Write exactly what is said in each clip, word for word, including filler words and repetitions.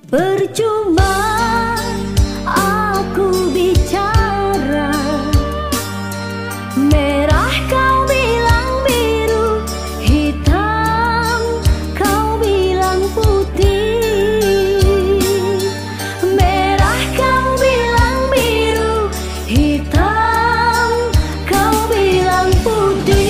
Percuma aku bicara, merah kau bilang biru, hitam kau bilang putih. Merah kau bilang biru, hitam kau bilang putih.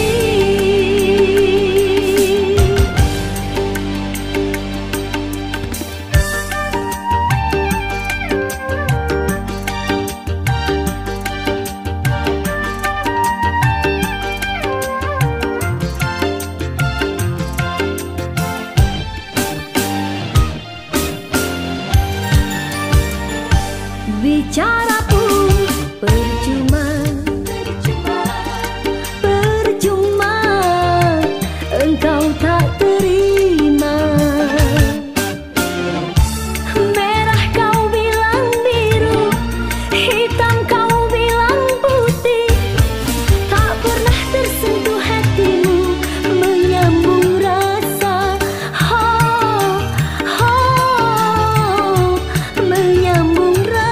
Bicara pun percuma, percuma, percuma, engkau tak terima. Merah kau bilang biru, hitam kau bilang putih. Tak pernah tersentuh hatimu, menyambung rasa. Oh, oh, menyambung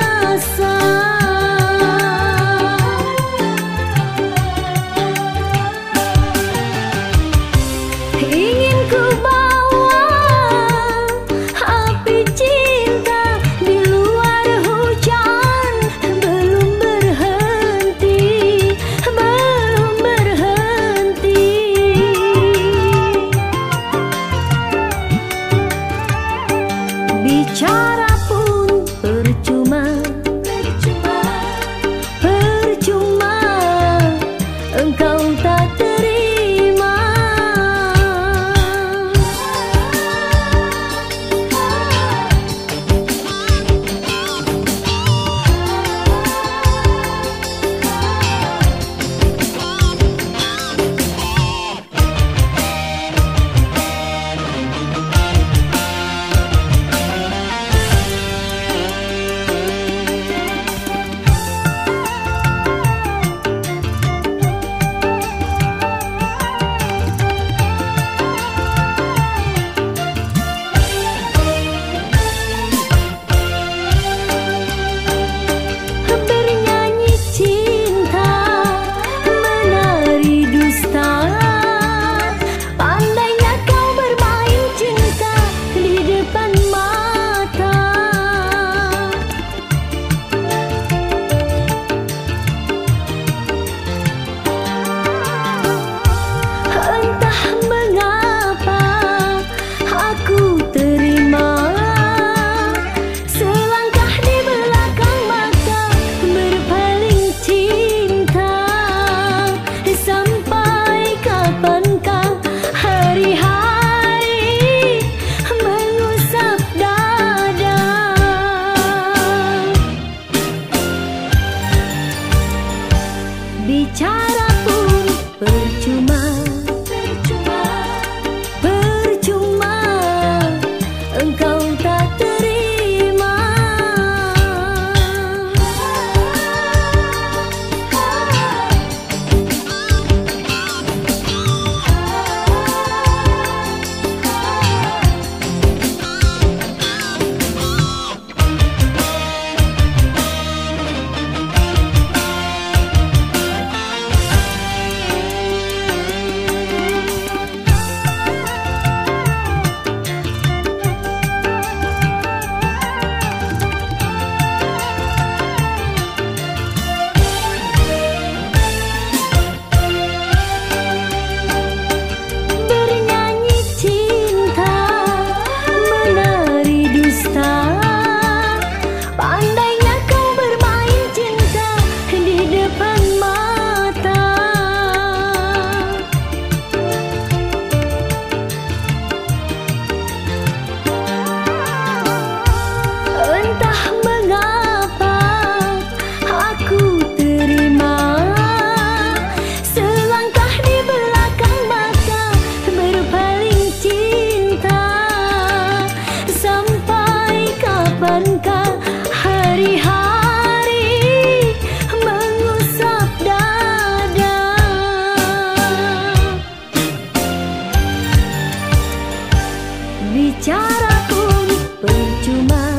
ingin ku bawa api cinta di luar hujan, belum berhenti, belum berhenti. Bicara pun percuma, percuma, percuma, engkau tak terima. Bicara pun percuma, percuma, percuma, engkau tak terima. Bicara pun percuma.